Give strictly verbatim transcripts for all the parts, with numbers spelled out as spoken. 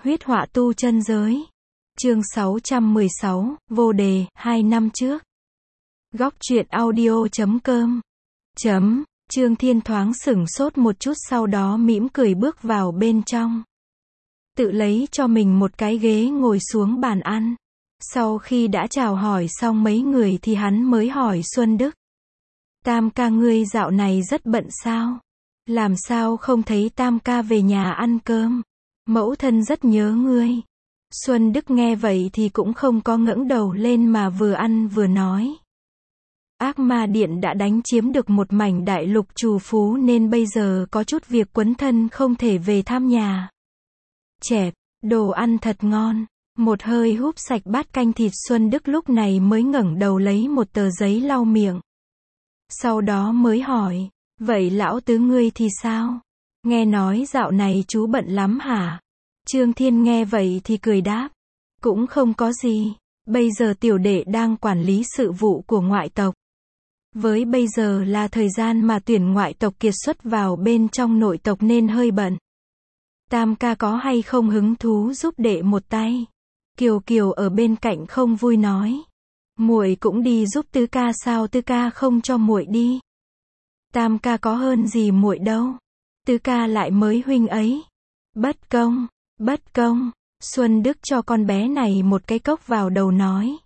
Huyết họa tu chân giới. Chương sáu trăm mười sáu, vô đề, hai năm trước. Góc truyện audio chấm com. Chấm, Trương Thiên thoáng sửng sốt một chút sau đó mỉm cười bước vào bên trong. Tự lấy cho mình một cái ghế ngồi xuống bàn ăn. Sau khi đã chào hỏi xong mấy người thì hắn mới hỏi Xuân Đức. Tam ca ngươi dạo này rất bận sao? Làm sao không thấy Tam ca về nhà ăn cơm? Mẫu thân rất nhớ ngươi. Xuân Đức nghe vậy thì cũng không có ngẩng đầu lên mà vừa ăn vừa nói. Ác ma điện đã đánh chiếm được một mảnh đại lục trù phú nên bây giờ có chút việc quấn thân không thể về thăm nhà. Chẹp, đồ ăn thật ngon. Một hơi húp sạch bát canh thịt Xuân Đức lúc này mới ngẩng đầu lấy một tờ giấy lau miệng. Sau đó mới hỏi, vậy lão tứ ngươi thì sao? Nghe nói dạo này chú bận lắm hả? Trương Thiên nghe vậy thì cười đáp. Cũng không có gì. Bây giờ tiểu đệ đang quản lý sự vụ của ngoại tộc. Với bây giờ là thời gian mà tuyển ngoại tộc kiệt xuất vào bên trong nội tộc nên hơi bận. Tam ca có hay không hứng thú giúp đệ một tay? Kiều Kiều ở bên cạnh không vui nói. Muội cũng đi giúp tứ ca sao tứ ca không cho muội đi? Tam ca có hơn gì muội đâu. Tứ ca lại mới huynh ấy. Bất công, bất công. Xuân Đức cho con bé này một cái cốc vào đầu nói.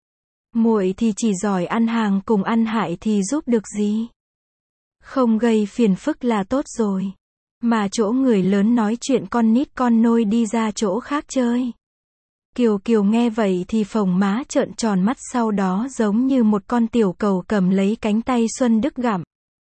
Muội thì chỉ giỏi ăn hàng cùng ăn hại thì giúp được gì? Không gây phiền phức là tốt rồi. Mà chỗ người lớn nói chuyện con nít con nôi đi ra chỗ khác chơi. Kiều Kiều nghe vậy thì phồng má trợn tròn mắt sau đó giống như một con tiểu cầu cầm lấy cánh tay Xuân Đức gặm.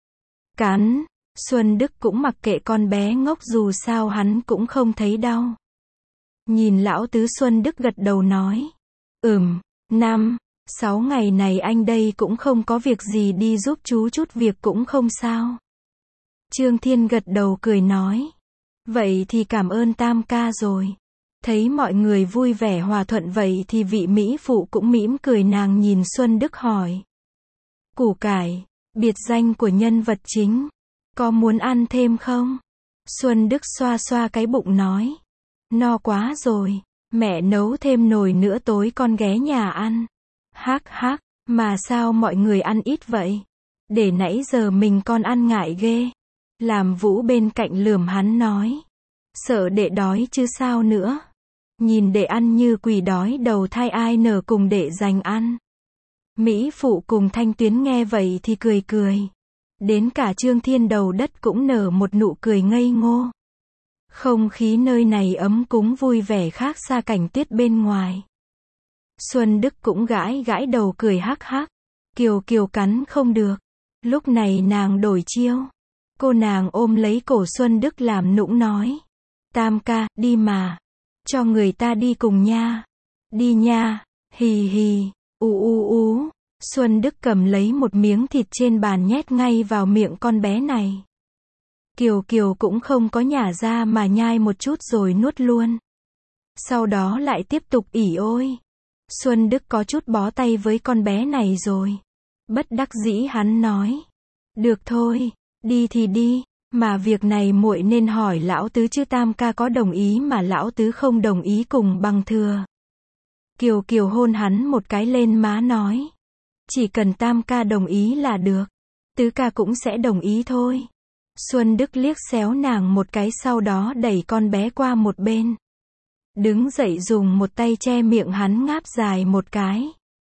Cắn, Xuân Đức cũng mặc kệ con bé ngốc dù sao hắn cũng không thấy đau. Nhìn lão tứ Xuân Đức gật đầu nói. Ừm, năm, sáu ngày này anh đây cũng không có việc gì đi giúp chú chút việc cũng không sao. Trương Thiên gật đầu cười nói. Vậy thì cảm ơn Tam ca rồi. Thấy mọi người vui vẻ hòa thuận vậy thì vị mỹ phụ cũng mỉm cười nàng nhìn Xuân Đức hỏi. Củ cải, biệt danh của nhân vật chính. Có muốn ăn thêm không? Xuân Đức xoa xoa cái bụng nói. No quá rồi, mẹ nấu thêm nồi nữa tối con ghé nhà ăn. Hắc hắc, mà sao mọi người ăn ít vậy? Để nãy giờ mình con ăn ngại ghê. Làm Vũ bên cạnh lườm hắn nói. Sợ đệ đói chứ sao nữa. Nhìn đệ ăn như quỷ đói đầu thai ai nở cùng đệ dành ăn. Mỹ phụ cùng Thanh Tuyến nghe vậy thì cười cười. Đến cả Trương Thiên đầu đất cũng nở một nụ cười ngây ngô. Không khí nơi này ấm cúng vui vẻ khác xa cảnh tuyết bên ngoài. Xuân Đức cũng gãi gãi đầu cười hắc hắc. Kiều Kiều cắn không được. Lúc này nàng đổi chiêu. Cô nàng ôm lấy cổ Xuân Đức làm nũng nói. Tam ca, đi mà. Cho người ta đi cùng nha. Đi nha, hì hì, u u u. Xuân Đức cầm lấy một miếng thịt trên bàn nhét ngay vào miệng con bé này. Kiều Kiều cũng không có nhả ra mà nhai một chút rồi nuốt luôn. Sau đó lại tiếp tục ỉ ôi. Xuân Đức có chút bó tay với con bé này rồi. Bất đắc dĩ hắn nói. Được thôi, đi thì đi, mà việc này muội nên hỏi lão tứ chứ Tam ca có đồng ý mà lão tứ không đồng ý cùng bằng thừa. Kiều Kiều hôn hắn một cái lên má nói. Chỉ cần Tam ca đồng ý là được. Tứ ca cũng sẽ đồng ý thôi. Xuân Đức liếc xéo nàng một cái sau đó đẩy con bé qua một bên. Đứng dậy dùng một tay che miệng hắn ngáp dài một cái.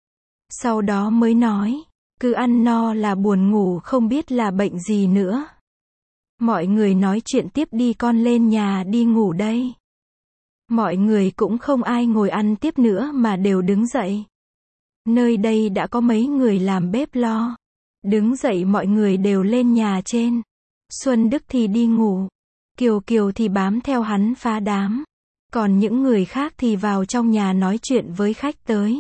Sau đó mới nói. Cứ ăn no là buồn ngủ không biết là bệnh gì nữa. Mọi người nói chuyện tiếp đi con lên nhà đi ngủ đây. Mọi người cũng không ai ngồi ăn tiếp nữa mà đều đứng dậy. Nơi đây đã có mấy người làm bếp lo. Đứng dậy mọi người đều lên nhà trên. Xuân Đức thì đi ngủ. Kiều Kiều thì bám theo hắn phá đám. Còn những người khác thì vào trong nhà nói chuyện với khách tới.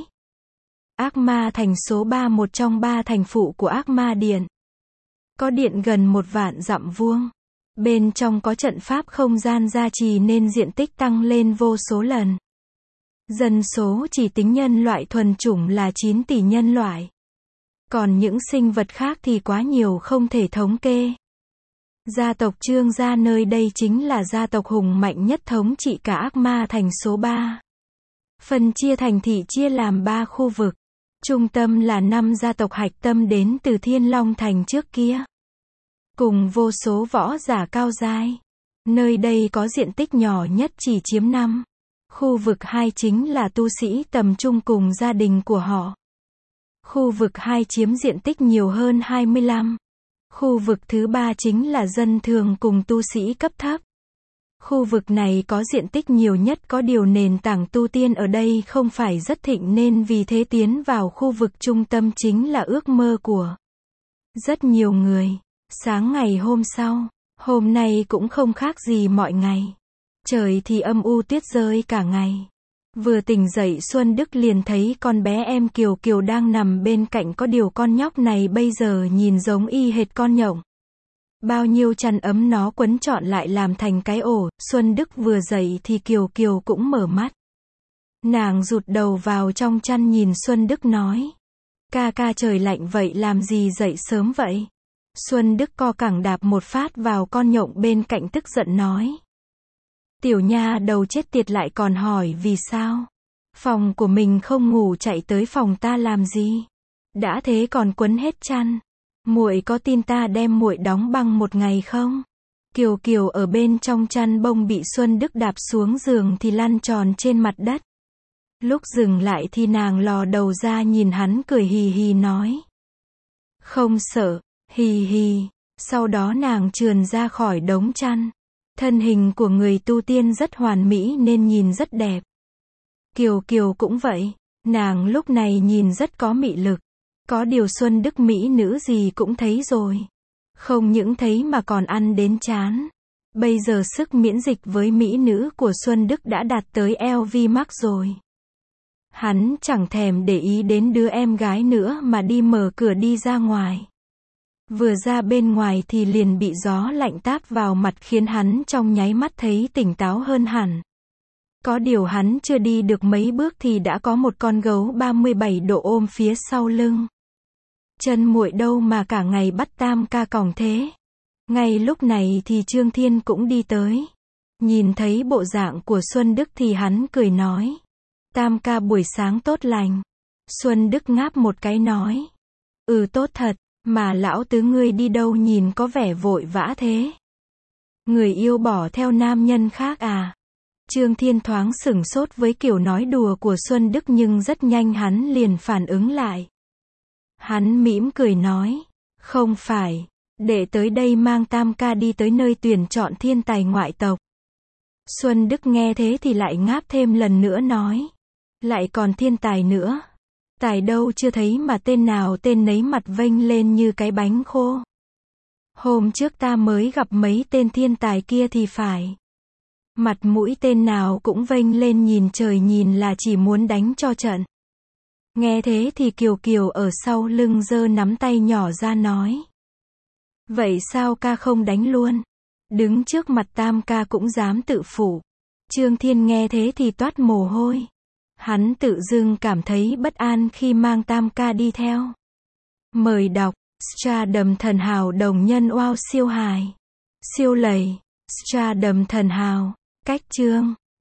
Ác ma thành số ba một trong ba thành phụ của ác ma điện. Có điện gần một vạn dặm vuông. Bên trong có trận pháp không gian gia trì nên diện tích tăng lên vô số lần. Dân số chỉ tính nhân loại thuần chủng là chín tỷ nhân loại. Còn những sinh vật khác thì quá nhiều không thể thống kê. Gia tộc Trương gia nơi đây chính là gia tộc hùng mạnh nhất thống trị cả Ác Ma thành số ba. Phân chia thành thị chia làm ba khu vực. Trung tâm là năm gia tộc hạch tâm đến từ Thiên Long thành trước kia. Cùng vô số võ giả cao giai. Nơi đây có diện tích nhỏ nhất chỉ chiếm năm. Khu vực hai chính là tu sĩ tầm trung cùng gia đình của họ. Khu vực hai chiếm diện tích nhiều hơn hai mươi lăm. Khu vực thứ ba chính là dân thường cùng tu sĩ cấp thấp. Khu vực này có diện tích nhiều nhất, có điều nền tảng tu tiên ở đây không phải rất thịnh nên vì thế tiến vào khu vực trung tâm chính là ước mơ của rất nhiều người. Sáng ngày hôm sau, hôm nay cũng không khác gì mọi ngày. Trời thì âm u, tuyết rơi cả ngày. Vừa tỉnh dậy Xuân Đức liền thấy con bé em Kiều Kiều đang nằm bên cạnh, có điều con nhóc này bây giờ nhìn giống y hệt con nhộng. Bao nhiêu chăn ấm nó quấn trọn lại làm thành cái ổ. Xuân Đức vừa dậy thì Kiều Kiều cũng mở mắt. Nàng rụt đầu vào trong chăn nhìn Xuân Đức nói. Ca ca, trời lạnh vậy làm gì dậy sớm vậy? Xuân Đức co cẳng đạp một phát vào con nhộng bên cạnh, tức giận nói. Tiểu nha đầu chết tiệt lại còn hỏi vì sao? Phòng của mình không ngủ chạy tới phòng ta làm gì? Đã thế còn quấn hết chăn. Muội có tin ta đem muội đóng băng một ngày không? Kiều Kiều ở bên trong chăn bông bị Xuân Đức đạp xuống giường thì lăn tròn trên mặt đất. Lúc dừng lại thì nàng lò đầu ra nhìn hắn cười hì hì nói. Không sợ, hì hì. Sau đó nàng trườn ra khỏi đống chăn. Thân hình của người tu tiên rất hoàn mỹ nên nhìn rất đẹp. Kiều Kiều cũng vậy. Nàng lúc này nhìn rất có mị lực. Có điều Xuân Đức mỹ nữ gì cũng thấy rồi. Không những thấy mà còn ăn đến chán. Bây giờ sức miễn dịch với mỹ nữ của Xuân Đức đã đạt tới eo vi max rồi. Hắn chẳng thèm để ý đến đứa em gái nữa mà đi mở cửa đi ra ngoài. Vừa ra bên ngoài thì liền bị gió lạnh táp vào mặt khiến hắn trong nháy mắt thấy tỉnh táo hơn hẳn. Có điều hắn chưa đi được mấy bước thì đã có một con gấu ba mươi bảy độ ôm phía sau lưng. Chân muội đâu mà cả ngày bắt Tam ca còng thế? Ngay lúc này thì Trương Thiên cũng đi tới. Nhìn thấy bộ dạng của Xuân Đức thì hắn cười nói. Tam ca buổi sáng tốt lành. Xuân Đức ngáp một cái nói. Ừ, tốt thật, mà lão tứ ngươi đi đâu nhìn có vẻ vội vã thế? Người yêu bỏ theo nam nhân khác à? Trương Thiên thoáng sửng sốt với kiểu nói đùa của Xuân Đức nhưng rất nhanh hắn liền phản ứng lại. Hắn mỉm cười nói. Không phải, để tới đây mang Tam ca đi tới nơi tuyển chọn thiên tài ngoại tộc. Xuân Đức nghe thế thì lại ngáp thêm lần nữa nói. Lại còn thiên tài nữa. Tài đâu chưa thấy mà tên nào tên nấy mặt vênh lên như cái bánh khô. Hôm trước ta mới gặp mấy tên thiên tài kia thì phải. Mặt mũi tên nào cũng vênh lên nhìn trời nhìn là chỉ muốn đánh cho trận. Nghe thế thì Kiều Kiều ở sau lưng giơ nắm tay nhỏ ra nói. Vậy sao ca không đánh luôn? Đứng trước mặt Tam ca cũng dám tự phụ. Trương Thiên nghe thế thì toát mồ hôi. Hắn tự dưng cảm thấy bất an khi mang Tam ca đi theo. Mời đọc, Stardom thần hào đồng nhân wow siêu hài. Siêu lầy, Stardom thần hào, cách chương.